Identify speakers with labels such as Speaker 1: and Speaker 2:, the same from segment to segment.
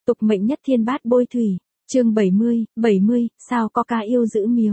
Speaker 1: Tục mệnh nhất thiên bát bôi thủy, chương 70, sao có cá yêu giữ miếu.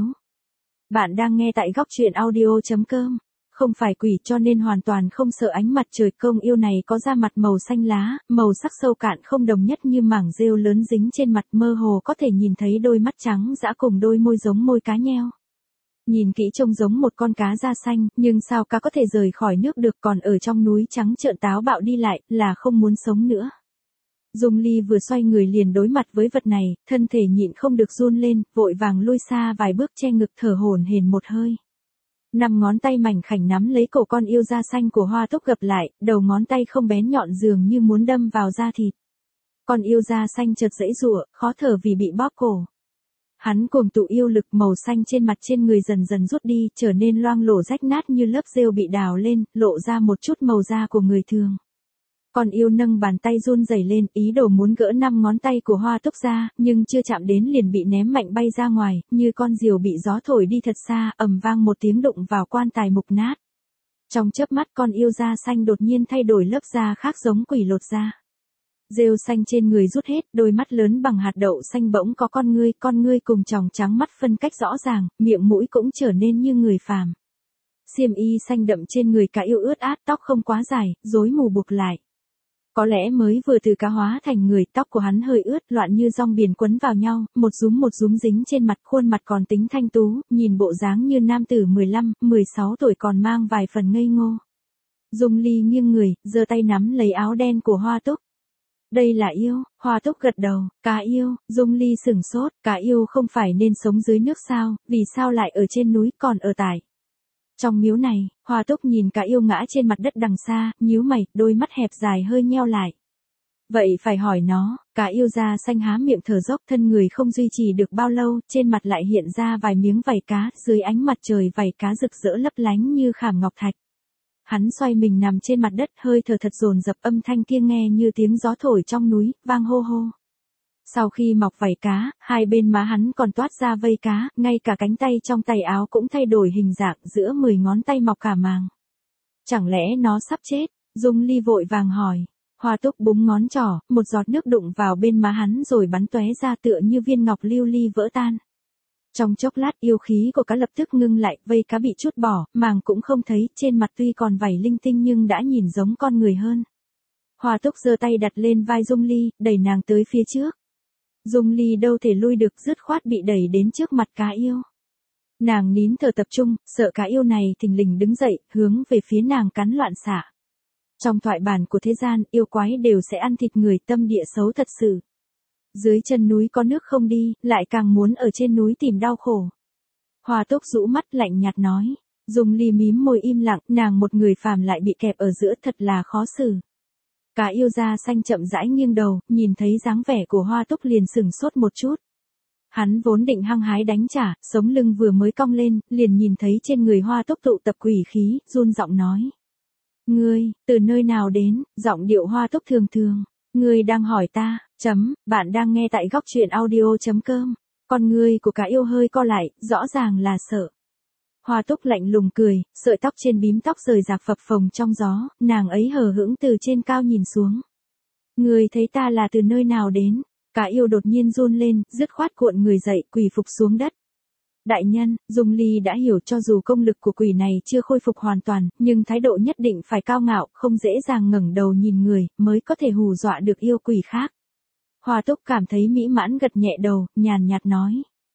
Speaker 1: Bạn đang nghe tại góc truyện audio.com. Không phải quỷ cho nên hoàn toàn không sợ ánh mặt trời. Công yêu này có da mặt màu xanh lá, màu sắc sâu cạn không đồng nhất như mảng rêu lớn dính trên mặt, mơ hồ có thể nhìn thấy đôi mắt trắng dã cùng đôi môi giống môi cá nheo. Nhìn kỹ trông giống một con cá da xanh, nhưng sao cá có thể rời khỏi nước được, còn ở trong núi trắng trợn táo bạo đi lại, là không muốn sống nữa. Dung Ly vừa xoay người liền đối mặt với vật này, thân thể nhịn không được run lên, vội vàng lui xa vài bước che ngực thở hổn hển một hơi. 5 ngón tay mảnh khảnh nắm lấy cổ con yêu da xanh của Hoa Túc gập lại, đầu ngón tay không bén nhọn dường như muốn đâm vào da thịt. Con yêu da xanh chợt giãy giụa, khó thở vì bị bóp cổ. Hắn cuồng tụ yêu lực, màu xanh trên mặt trên người dần dần rút đi, trở nên loang lổ rách nát như lớp rêu bị đào lên, lộ ra một chút màu da của người thường. Con yêu nâng bàn tay run rẩy lên, ý đồ muốn gỡ 5 ngón tay của Hoa Túc ra, nhưng chưa chạm đến liền bị ném mạnh bay ra ngoài, như con diều bị gió thổi đi thật xa, ầm vang một tiếng đụng vào quan tài mục nát. Trong chớp mắt con yêu da xanh đột nhiên thay đổi lớp da khác giống quỷ lột da. Rêu xanh trên người rút hết, đôi mắt lớn bằng hạt đậu xanh bỗng có con ngươi cùng tròng trắng mắt phân cách rõ ràng, miệng mũi cũng trở nên như người phàm. Xiêm y xanh đậm trên người cá yêu ướt át, tóc không quá dài, rối mù buộc lại. Có lẽ mới vừa từ cá hóa thành người, tóc của hắn hơi ướt, loạn như rong biển quấn vào nhau, một rúm dính trên mặt, khuôn mặt còn tính thanh tú, nhìn bộ dáng như nam tử 15, 16 tuổi còn mang vài phần ngây ngô. Dung Ly nghiêng người, giơ tay nắm lấy áo đen của Hoa Túc. Đây là yêu, Hoa Túc gật đầu, cá yêu. Dung Ly sửng sốt, cá yêu không phải nên sống dưới nước sao, vì sao lại ở trên núi còn ở tại trong miếu này? Hoa Túc nhìn cá yêu ngã trên mặt đất đằng xa, nhíu mày, đôi mắt hẹp dài hơi nheo lại. Vậy phải hỏi nó. Cá yêu da xanh há miệng thở dốc, thân người không duy trì được bao lâu, trên mặt lại hiện ra vài miếng vảy cá, dưới ánh mặt trời vảy cá rực rỡ lấp lánh như khảm ngọc thạch. Hắn xoay mình nằm trên mặt đất, hơi thở thật dồn dập, âm thanh kia nghe như tiếng gió thổi trong núi, vang hô hô. Sau khi mọc vảy cá, hai bên má hắn còn toát ra vây cá, ngay cả cánh tay trong tay áo cũng thay đổi hình dạng, giữa 10 ngón tay mọc cả màng. Chẳng lẽ nó sắp chết? Dung Ly vội vàng hỏi. Hoa Túc búng ngón trỏ, một giọt nước đụng vào bên má hắn rồi bắn tóe ra tựa như viên ngọc lưu ly vỡ tan. Trong chốc lát yêu khí của cá lập tức ngưng lại, vây cá bị trút bỏ, màng cũng không thấy, trên mặt tuy còn vảy linh tinh nhưng đã nhìn giống con người hơn. Hoa Túc giơ tay đặt lên vai Dung Ly, đẩy nàng tới phía trước. Dung Ly đâu thể lui được, dứt khoát bị đẩy đến trước mặt cá yêu. Nàng nín thở tập trung, sợ cá yêu này thình lình đứng dậy, hướng về phía nàng cắn loạn xạ. Trong thoại bản của thế gian, yêu quái đều sẽ ăn thịt người, tâm địa xấu thật sự. Dưới chân núi có nước không đi, lại càng muốn ở trên núi tìm đau khổ. Hoa Túc rũ mắt lạnh nhạt nói. Dung Ly mím môi im lặng, nàng một người phàm lại bị kẹp ở giữa, thật là khó xử. Cá yêu da xanh chậm rãi nghiêng đầu, nhìn thấy dáng vẻ của Hoa Túc liền sửng sốt một chút. Hắn vốn định hăng hái đánh trả, sống lưng vừa mới cong lên, liền nhìn thấy trên người Hoa Túc tụ tập quỷ khí, run giọng nói. Ngươi, từ nơi nào đến? Giọng điệu Hoa Túc thường thường. Ngươi đang hỏi ta, bạn đang nghe tại góc truyện audio.com. Con ngươi của cá yêu hơi co lại, rõ ràng là sợ. Hoa Túc lạnh lùng cười, sợi tóc trên bím tóc rời rạc phập phồng trong gió, nàng ấy hờ hững từ trên cao nhìn xuống. Ngươi thấy ta là từ nơi nào đến? Cá yêu đột nhiên run lên, dứt khoát cuộn người dậy, quỳ phục xuống đất. Đại nhân, Dung Ly đã hiểu, cho dù công lực của quỷ này chưa khôi phục hoàn toàn, nhưng thái độ nhất định phải cao ngạo, không dễ dàng ngẩng đầu nhìn người, mới có thể hù dọa được yêu quỷ khác. Hoa Túc cảm thấy mỹ mãn gật nhẹ đầu, nhàn nhạt nói.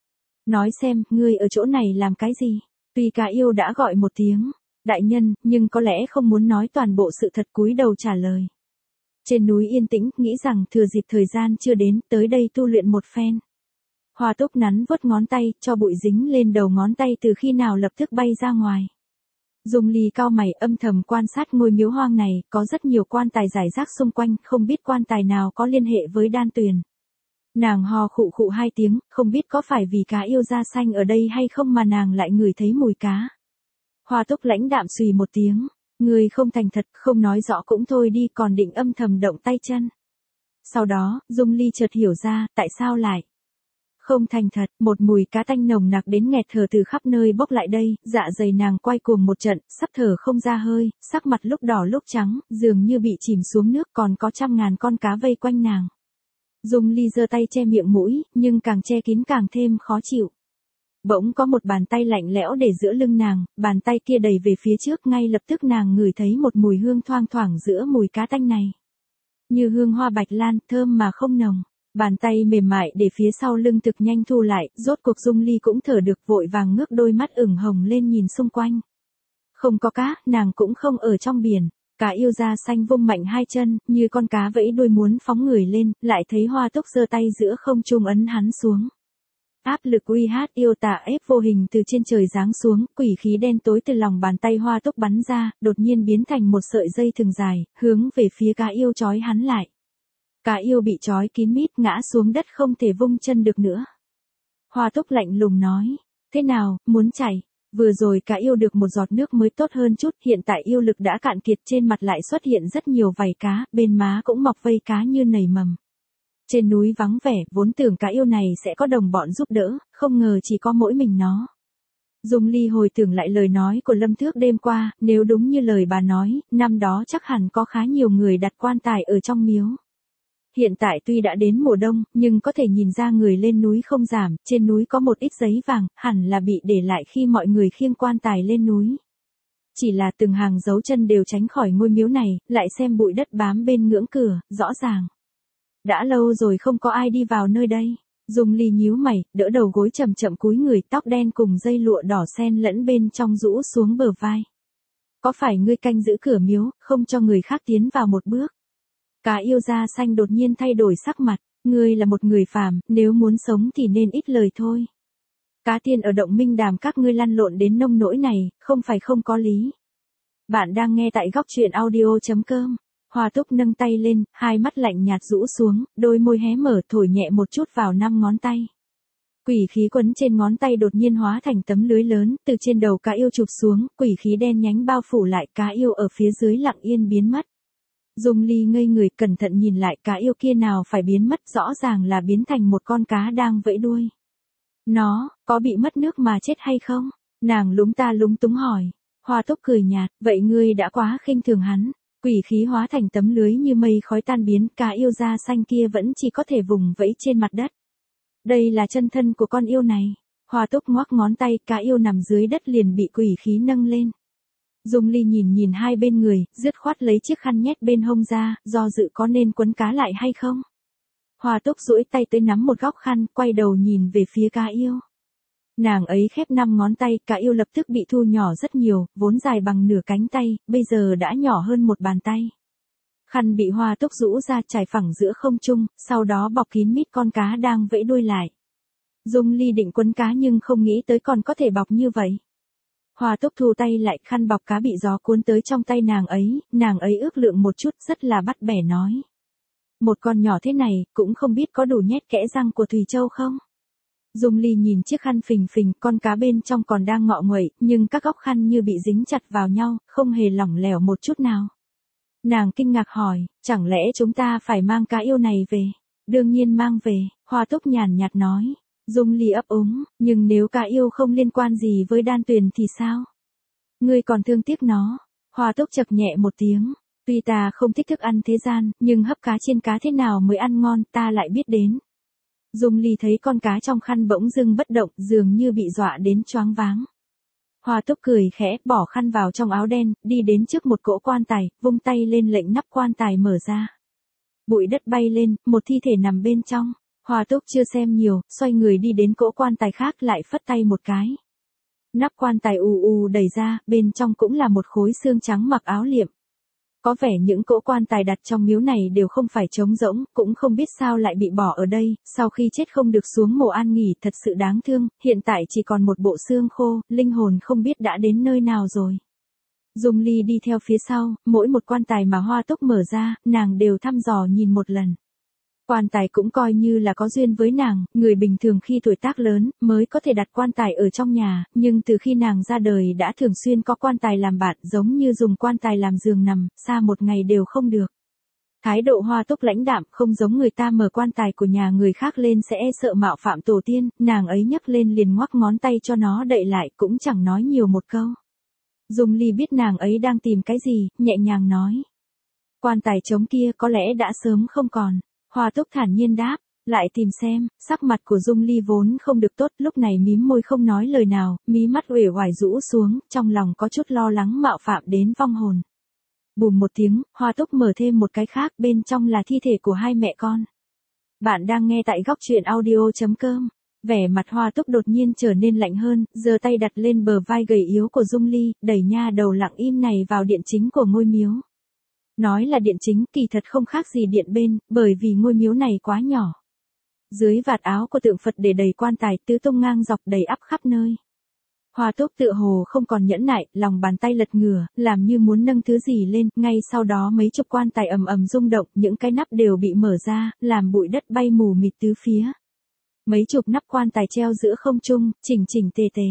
Speaker 1: Nói xem, ngươi ở chỗ này làm cái gì? Tuy cá yêu đã gọi một tiếng, đại nhân, nhưng có lẽ không muốn nói toàn bộ sự thật, cúi đầu trả lời. Trên núi yên tĩnh, nghĩ rằng thừa dịp thời gian chưa đến, tới đây tu luyện một phen. Hoa Túc nắn vuốt ngón tay, cho bụi dính lên đầu ngón tay từ khi nào lập tức bay ra ngoài. Dung Ly cau mày, âm thầm quan sát ngôi miếu hoang này, có rất nhiều quan tài rải rác xung quanh, không biết quan tài nào có liên hệ với đan tuyền. Nàng ho khụ khụ 2 tiếng, không biết có phải vì cá yêu da xanh ở đây hay không mà nàng lại ngửi thấy mùi cá. Hoa Túc lãnh đạm xùy một tiếng, người không thành thật, không nói rõ cũng thôi đi, còn định âm thầm động tay chân. Sau đó, Dung Ly chợt hiểu ra, tại sao lại không thành thật. Một mùi cá tanh nồng nặc đến nghẹt thở từ khắp nơi bốc lại đây, dạ dày nàng quay cuồng một trận, sắp thở không ra hơi, sắc mặt lúc đỏ lúc trắng, dường như bị chìm xuống nước, còn có trăm ngàn con cá vây quanh nàng. Dung Ly giơ tay che miệng mũi, nhưng càng che kín càng thêm khó chịu. Bỗng có một bàn tay lạnh lẽo để giữa lưng nàng, bàn tay kia đẩy về phía trước, ngay lập tức nàng ngửi thấy một mùi hương thoang thoảng giữa mùi cá tanh này. Như hương hoa bạch lan, thơm mà không nồng. Bàn tay mềm mại để phía sau lưng thực nhanh thu lại, rốt cuộc Dung Ly cũng thở được, vội vàng ngước đôi mắt ửng hồng lên nhìn xung quanh. Không có cá, nàng cũng không ở trong biển. Cá yêu da xanh vung mạnh hai chân, như con cá vẫy đuôi muốn phóng người lên, lại thấy Hoa Túc giơ tay giữa không trung ấn hắn xuống. Áp lực uy hát yêu tà ép vô hình từ trên trời giáng xuống, quỷ khí đen tối từ lòng bàn tay Hoa Túc bắn ra, đột nhiên biến thành một sợi dây thừng dài, hướng về phía cá yêu trói hắn lại. Cá yêu bị trói kín mít, ngã xuống đất không thể vung chân được nữa. Hoa Túc lạnh lùng nói, thế nào, muốn chảy? Vừa rồi cá yêu được một giọt nước mới tốt hơn chút, hiện tại yêu lực đã cạn kiệt, trên mặt lại xuất hiện rất nhiều vảy cá, bên má cũng mọc vây cá như nảy mầm. Trên núi vắng vẻ, vốn tưởng cá yêu này sẽ có đồng bọn giúp đỡ, không ngờ chỉ có mỗi mình nó. Dung Ly hồi tưởng lại lời nói của Lâm Thước đêm qua, nếu đúng như lời bà nói, năm đó chắc hẳn có khá nhiều người đặt quan tài ở trong miếu. Hiện tại tuy đã đến mùa đông, nhưng có thể nhìn ra người lên núi không giảm, trên núi có một ít giấy vàng, hẳn là bị để lại khi mọi người khiêng quan tài lên núi. Chỉ là từng hàng dấu chân đều tránh khỏi ngôi miếu này, lại xem bụi đất bám bên ngưỡng cửa, rõ ràng. Đã lâu rồi không có ai đi vào nơi đây. Dung Ly nhíu mày, đỡ đầu gối chậm chậm cúi người, tóc đen cùng dây lụa đỏ xen lẫn bên trong rũ xuống bờ vai. Có phải ngươi canh giữ cửa miếu, không cho người khác tiến vào một bước? Cá yêu da xanh đột nhiên thay đổi sắc mặt, ngươi là một người phàm, nếu muốn sống thì nên ít lời thôi. Cá tiên ở động Minh Đàm các ngươi lăn lộn đến nông nỗi này, không phải không có lý. Bạn đang nghe tại góc truyện audio.com. Hoa Túc nâng tay lên, hai mắt lạnh nhạt rũ xuống, đôi môi hé mở thổi nhẹ một chút vào 5 ngón tay. Quỷ khí quấn trên ngón tay đột nhiên hóa thành tấm lưới lớn, từ trên đầu cá yêu chụp xuống, quỷ khí đen nhánh bao phủ lại, cá yêu ở phía dưới lặng yên biến mất. Dung Ly ngây người, cẩn thận nhìn lại, cá yêu kia nào phải biến mất, rõ ràng là biến thành một con cá đang vẫy đuôi. Nó, có bị mất nước mà chết hay không? Nàng lúng ta lúng túng hỏi. Hoa Túc cười nhạt, vậy ngươi đã quá khinh thường hắn. Quỷ khí hóa thành tấm lưới như mây khói tan biến, cá yêu da xanh kia vẫn chỉ có thể vùng vẫy trên mặt đất. Đây là chân thân của con yêu này. Hoa Túc ngoắc ngón tay, cá yêu nằm dưới đất liền bị quỷ khí nâng lên. Dung Ly nhìn hai bên người, dứt khoát lấy chiếc khăn nhét bên hông ra, do dự có nên quấn cá lại hay không. Hoa Túc duỗi tay tới nắm một góc khăn, quay đầu nhìn về phía cá yêu. Nàng ấy khép 5 ngón tay, cá yêu lập tức bị thu nhỏ rất nhiều, vốn dài bằng nửa cánh tay, bây giờ đã nhỏ hơn một bàn tay. Khăn bị Hoa Túc rũ ra trải phẳng giữa không trung, sau đó bọc kín mít con cá đang vẫy đuôi lại. Dung Ly định quấn cá nhưng không nghĩ tới còn có thể bọc như vậy. Hoa Túc thu tay lại, khăn bọc cá bị gió cuốn tới trong tay nàng ấy ước lượng một chút, rất là bắt bẻ nói. Một con nhỏ thế này, cũng không biết có đủ nhét kẽ răng của Thùy Châu không? Dung Ly nhìn chiếc khăn phình phình, con cá bên trong còn đang ngọ nguậy, nhưng các góc khăn như bị dính chặt vào nhau, không hề lỏng lẻo một chút nào. Nàng kinh ngạc hỏi, chẳng lẽ chúng ta phải mang cá yêu này về? Đương nhiên mang về, Hoa Túc nhàn nhạt nói. Dung Ly ấp úng, nhưng nếu cá yêu không liên quan gì với Đan Tuyền thì sao? Ngươi còn thương tiếc nó. Hoa Túc chậc nhẹ một tiếng. Tuy ta không thích thức ăn thế gian, nhưng hấp cá chiên cá thế nào mới ăn ngon, ta lại biết đến. Dung Ly thấy con cá trong khăn bỗng dưng bất động, dường như bị dọa đến choáng váng. Hoa Túc cười khẽ, bỏ khăn vào trong áo đen, đi đến trước một cỗ quan tài, vung tay lên lệnh nắp quan tài mở ra. Bụi đất bay lên, một thi thể nằm bên trong. Hoa Túc chưa xem nhiều, xoay người đi đến cỗ quan tài khác, lại phất tay một cái. Nắp quan tài ù đẩy ra, bên trong cũng là một khối xương trắng mặc áo liệm. Có vẻ những cỗ quan tài đặt trong miếu này đều không phải trống rỗng, cũng không biết sao lại bị bỏ ở đây, sau khi chết không được xuống mộ an nghỉ, thật sự đáng thương, hiện tại chỉ còn một bộ xương khô, linh hồn không biết đã đến nơi nào rồi. Dung Ly đi theo phía sau, mỗi một quan tài mà Hoa Túc mở ra, nàng đều thăm dò nhìn một lần. Quan tài cũng coi như là có duyên với nàng, người bình thường khi tuổi tác lớn, mới có thể đặt quan tài ở trong nhà, nhưng từ khi nàng ra đời đã thường xuyên có quan tài làm bạn, giống như dùng quan tài làm giường nằm, xa một ngày đều không được. Thái độ Hoa Túc lãnh đạm, không giống người ta mở quan tài của nhà người khác lên sẽ sợ mạo phạm tổ tiên, nàng ấy nhấc lên liền ngoắc ngón tay cho nó đậy lại, cũng chẳng nói nhiều một câu. Dung Ly biết nàng ấy đang tìm cái gì, nhẹ nhàng nói. Quan tài trống kia có lẽ đã sớm không còn. Hoa Túc thản nhiên đáp, lại tìm xem. Sắc mặt của Dung Ly vốn không được tốt, lúc này mím môi không nói lời nào, mí mắt uể oải rũ xuống, trong lòng có chút lo lắng mạo phạm đến vong hồn. Bùm một tiếng, Hoa Túc mở thêm một cái khác, bên trong là thi thể của hai mẹ con. Bạn đang nghe tại góc truyện audio.com. Vẻ mặt Hoa Túc đột nhiên trở nên lạnh hơn, giơ tay đặt lên bờ vai gầy yếu của Dung Ly, đẩy nha đầu lặng im này vào điện chính của ngôi miếu. Nói là điện chính, kỳ thật không khác gì điện bên, bởi vì ngôi miếu này quá nhỏ. Dưới vạt áo của tượng Phật để đầy quan tài, tứ tung ngang dọc đầy ắp khắp nơi. Hoa Túc tựa hồ không còn nhẫn nại, lòng bàn tay lật ngửa, làm như muốn nâng thứ gì lên, ngay sau đó mấy chục quan tài ầm ầm rung động, những cái nắp đều bị mở ra, làm bụi đất bay mù mịt tứ phía. Mấy chục nắp quan tài treo giữa không trung, chỉnh chỉnh tề tề.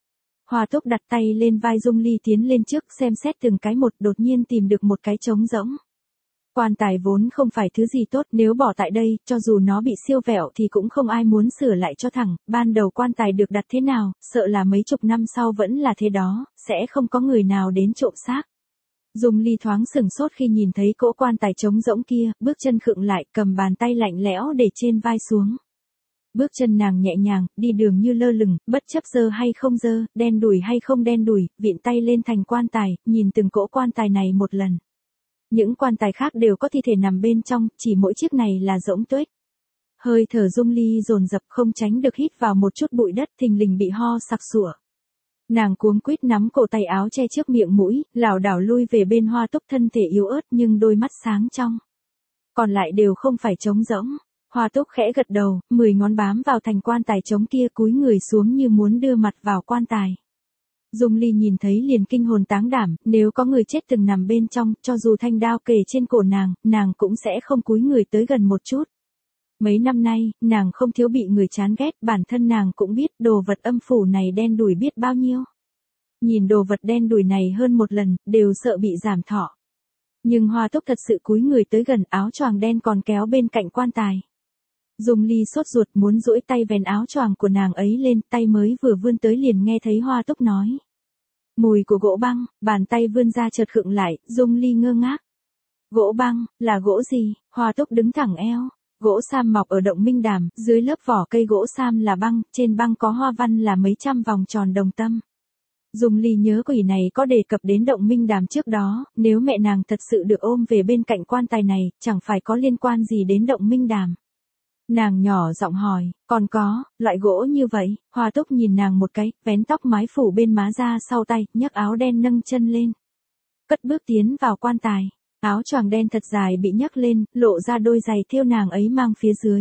Speaker 1: Hoa Túc đặt tay lên vai Dung Ly tiến lên trước xem xét từng cái một, đột nhiên tìm được một cái trống rỗng. Quan tài vốn không phải thứ gì tốt, nếu bỏ tại đây, cho dù nó bị siêu vẹo thì cũng không ai muốn sửa lại cho thẳng, ban đầu quan tài được đặt thế nào, sợ là mấy chục năm sau vẫn là thế đó, sẽ không có người nào đến trộm xác. Dung Ly thoáng sửng sốt khi nhìn thấy cỗ quan tài trống rỗng kia, bước chân khựng lại, cầm bàn tay lạnh lẽo để trên vai xuống. Bước chân nàng nhẹ nhàng, đi đường như lơ lửng, bất chấp dơ hay không dơ, đen đủi hay không đen đủi, vịn tay lên thành quan tài, nhìn từng cỗ quan tài này một lần. Những quan tài khác đều có thi thể nằm bên trong, chỉ mỗi chiếc này là rỗng tuếch. Hơi thở Dung Ly dồn dập, không tránh được hít vào một chút bụi đất, thình lình bị ho sặc sụa. Nàng cuống quýt nắm cổ tay áo che trước miệng mũi, lảo đảo lui về bên Hoa Túc, thân thể yếu ớt nhưng đôi mắt sáng trong. Còn lại đều không phải trống rỗng. Hoa Túc khẽ gật đầu, 10 ngón bám vào thành quan tài trống kia, cúi người xuống như muốn đưa mặt vào quan tài. Dung Ly nhìn thấy liền kinh hồn táng đảm, nếu có người chết từng nằm bên trong, cho dù thanh đao kề trên cổ nàng cũng sẽ không cúi người tới gần một chút. Mấy năm nay, nàng không thiếu bị người chán ghét, bản thân nàng cũng biết đồ vật âm phủ này đen đủi biết bao nhiêu. Nhìn đồ vật đen đủi này hơn một lần, đều sợ bị giảm thọ. Nhưng Hoa Túc thật sự cúi người tới gần, áo choàng đen còn kéo bên cạnh quan tài. Dung Ly sốt ruột muốn duỗi tay vén áo choàng của nàng ấy lên, tay mới vừa vươn tới liền nghe thấy Hoa Túc nói. Mùi của gỗ băng, bàn tay vươn ra chợt khựng lại, Dung Ly ngơ ngác. Gỗ băng, là gỗ gì? Hoa Túc đứng thẳng eo. Gỗ sam mọc ở động Minh Đàm, dưới lớp vỏ cây gỗ sam là băng, trên băng có hoa văn là mấy trăm vòng tròn đồng tâm. Dung Ly nhớ quỷ này có đề cập đến động Minh Đàm trước đó, nếu mẹ nàng thật sự được ôm về bên cạnh quan tài này, chẳng phải có liên quan gì đến động Minh Đàm. Nàng nhỏ giọng hỏi, còn có, loại gỗ như vậy? Hoa Túc nhìn nàng một cái, vén tóc mái phủ bên má ra sau tay, nhấc áo đen nâng chân lên. Cất bước tiến vào quan tài, áo choàng đen thật dài bị nhấc lên, lộ ra đôi giày thêu nàng ấy mang phía dưới.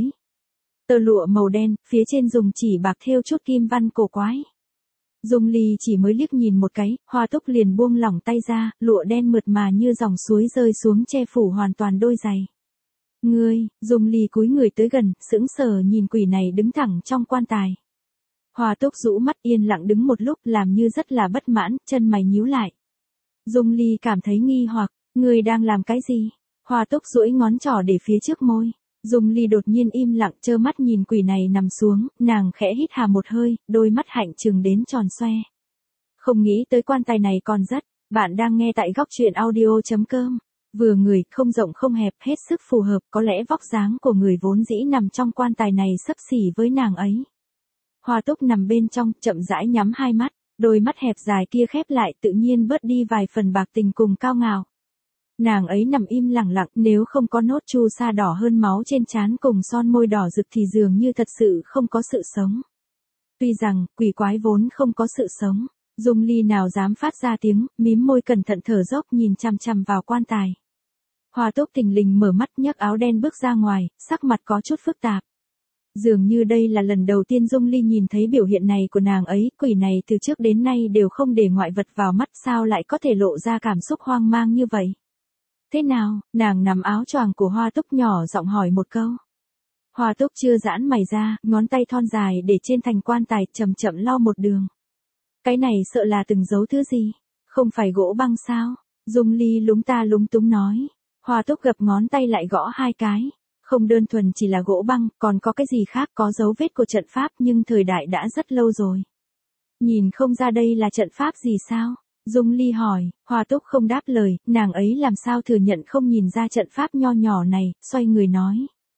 Speaker 1: Tơ lụa màu đen, phía trên dùng chỉ bạc thêu chút kim văn cổ quái. Dung Ly chỉ mới liếc nhìn một cái, Hoa Túc liền buông lỏng tay ra, lụa đen mượt mà như dòng suối rơi xuống che phủ hoàn toàn đôi giày. Ngươi, Dung Ly cúi người tới gần, sững sờ nhìn quỷ này đứng thẳng trong quan tài. Hoa Túc rũ mắt yên lặng đứng một lúc, làm như rất là bất mãn, chân mày nhíu lại. Dung Ly cảm thấy nghi hoặc, ngươi đang làm cái gì? Hoa Túc duỗi ngón trỏ để phía trước môi. Dung Ly đột nhiên im lặng, trơ mắt nhìn quỷ này nằm xuống, nàng khẽ hít hà một hơi, đôi mắt hạnh trừng đến tròn xoe. Không nghĩ tới quan tài này còn rất. Bạn đang nghe tại góc truyện audio.com. Vừa người, không rộng không hẹp, hết sức phù hợp, có lẽ vóc dáng của người vốn dĩ nằm trong quan tài này xấp xỉ với nàng ấy. Hoa Túc nằm bên trong, chậm rãi nhắm hai mắt, đôi mắt hẹp dài kia khép lại, tự nhiên bớt đi vài phần bạc tình cùng cao ngạo. Nàng ấy nằm im lặng lặng, nếu không có nốt chu sa đỏ hơn máu trên trán cùng son môi đỏ rực thì dường như thật sự không có sự sống. Tuy rằng, quỷ quái vốn không có sự sống, Dung Ly nào dám phát ra tiếng, mím môi cẩn thận thở dốc nhìn chằm chằm vào quan tài. Hoa Túc thình lình mở mắt, nhấc áo đen bước ra ngoài, sắc mặt có chút phức tạp. Dường như đây là lần đầu tiên Dung Ly nhìn thấy biểu hiện này của nàng ấy, quỷ này từ trước đến nay đều không để ngoại vật vào mắt, sao lại có thể lộ ra cảm xúc hoang mang như vậy. Thế nào? Nàng nắm áo choàng của Hoa Túc nhỏ giọng hỏi một câu. Hoa Túc chưa giãn mày ra, ngón tay thon dài để trên thành quan tài, chậm chậm lau một đường. Cái này sợ là từng giấu thứ gì? Không phải gỗ băng sao? Dung Ly lúng ta lúng túng nói. Hoa Túc gập ngón tay lại gõ hai cái. Không đơn thuần chỉ là gỗ băng, còn có cái gì khác, có dấu vết của trận pháp nhưng thời đại đã rất lâu rồi. Nhìn không ra đây là trận pháp gì sao? Dung Ly hỏi. Hoa Túc không đáp lời, nàng ấy làm sao thừa nhận không nhìn ra trận pháp nho nhỏ này, xoay người nói.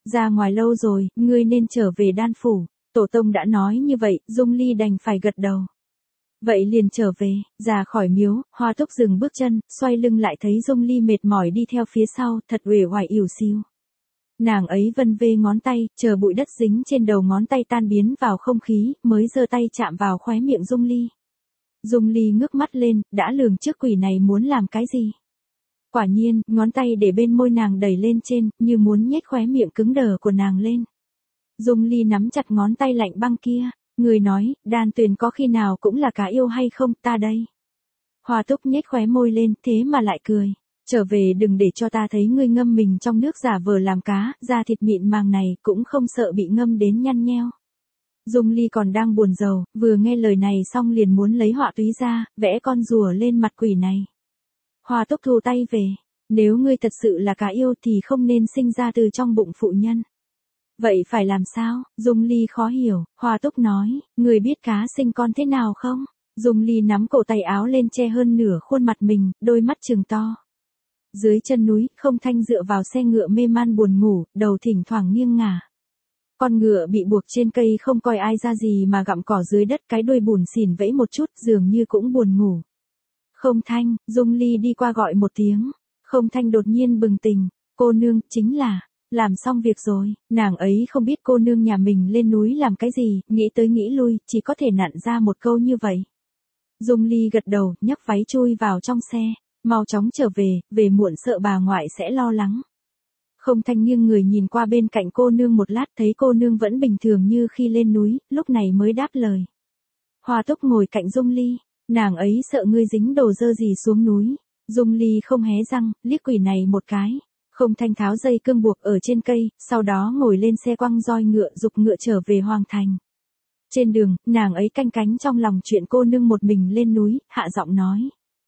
Speaker 1: ra ngoài lâu rồi, ngươi nên trở về đan phủ. Tổ tông đã nói như vậy, Dung Ly đành phải gật đầu. Vậy liền trở về, ra khỏi miếu, Hoa Túc dừng bước chân, xoay lưng lại thấy Dung Ly mệt mỏi đi theo phía sau, thật uể oải ỉu xìu. Nàng ấy vân vê ngón tay, chờ bụi đất dính trên đầu ngón tay tan biến vào không khí, mới giơ tay chạm vào khóe miệng Dung Ly. Dung Ly ngước mắt lên, đã lường trước quỷ này muốn làm cái gì. Quả nhiên, ngón tay để bên môi nàng đẩy lên trên, như muốn nhếch khóe miệng cứng đờ của nàng lên. Dung Ly nắm chặt ngón tay lạnh băng kia, người nói, Đan Tuyền có khi nào cũng là cá yêu hay không, ta đây. Hoa Túc nhếch khóe môi lên, thế mà lại cười. Trở về đừng để cho ta thấy ngươi ngâm mình trong nước giả vờ làm cá, da thịt mịn màng này cũng không sợ bị ngâm đến nhăn nheo. Dung Ly còn đang buồn rầu, vừa nghe lời này xong liền muốn lấy họa túy ra, vẽ con rùa lên mặt quỷ này. Hoa Túc thu tay về, nếu ngươi thật sự là cá yêu thì không nên sinh ra từ trong bụng phụ nhân. Vậy phải làm sao? Dung Ly khó hiểu, Hoa Túc nói, ngươi biết cá sinh con thế nào không? Dung Ly nắm cổ tay áo lên che hơn nửa khuôn mặt mình, đôi mắt trừng to. Dưới chân núi, Không Thanh dựa vào xe ngựa mê man buồn ngủ, đầu thỉnh thoảng nghiêng ngả. Con ngựa bị buộc trên cây không coi ai ra gì mà gặm cỏ dưới đất, cái đuôi bủn xỉn vẫy một chút, dường như cũng buồn ngủ. Không Thanh, Dung Ly đi qua gọi một tiếng. Không Thanh đột nhiên bừng tỉnh, cô nương, chính là, làm xong việc rồi, nàng ấy không biết cô nương nhà mình lên núi làm cái gì, nghĩ tới nghĩ lui, chỉ có thể nặn ra một câu như vậy. Dung Ly gật đầu, nhấc váy chui vào trong xe, mau chóng trở về muộn sợ bà ngoại sẽ lo lắng. Không Thanh nghiêng người nhìn qua bên cạnh cô nương một lát, thấy cô nương vẫn bình thường như khi lên núi, lúc này mới đáp lời. Hoa Túc ngồi cạnh Dung Ly, nàng ấy sợ ngươi dính đồ dơ gì xuống núi. Dung Ly không hé răng, liếc quỷ này một cái. Không Thanh tháo dây cương buộc ở trên cây, sau đó ngồi lên xe quăng roi ngựa giục ngựa trở về Hoàng Thành. Trên đường, nàng ấy canh cánh trong lòng chuyện cô nương một mình lên núi, hạ giọng nói.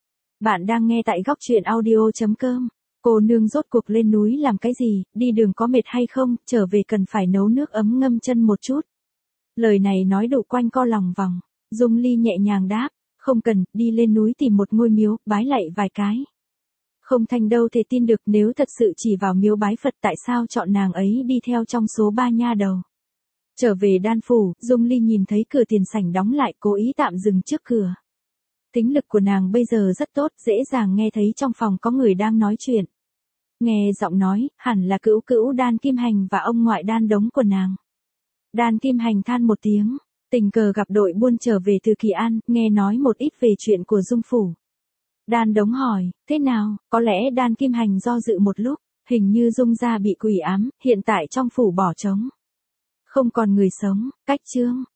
Speaker 1: Bạn đang nghe tại góc truyện audio.com. Cô nương rốt cuộc lên núi làm cái gì, đi đường có mệt hay không, trở về cần phải nấu nước ấm ngâm chân một chút. Lời này nói đủ quanh co lòng vòng. Dung Ly nhẹ nhàng đáp, không cần, đi lên núi tìm một ngôi miếu, bái lạy vài cái. Không Thanh đâu thể tin được, nếu thật sự chỉ vào miếu bái Phật tại sao chọn nàng ấy đi theo trong số 3 nha đầu. Trở về đan phủ, Dung Ly nhìn thấy cửa tiền sảnh đóng lại, cố ý tạm dừng trước cửa. Tính lực của nàng bây giờ rất tốt, dễ dàng nghe thấy trong phòng có người đang nói chuyện. Nghe giọng nói, hẳn là cữu cữu Đan Kim Hành và ông ngoại Đan Đống của nàng. Đan Kim Hành than một tiếng, tình cờ gặp đội buôn trở về từ Kỳ An, nghe nói một ít về chuyện của Dung phủ. Đan Đống hỏi, thế nào, có lẽ Đan Kim Hành do dự một lúc, hình như Dung gia bị quỷ ám, hiện tại trong phủ bỏ trống. Không còn người sống, cách chương.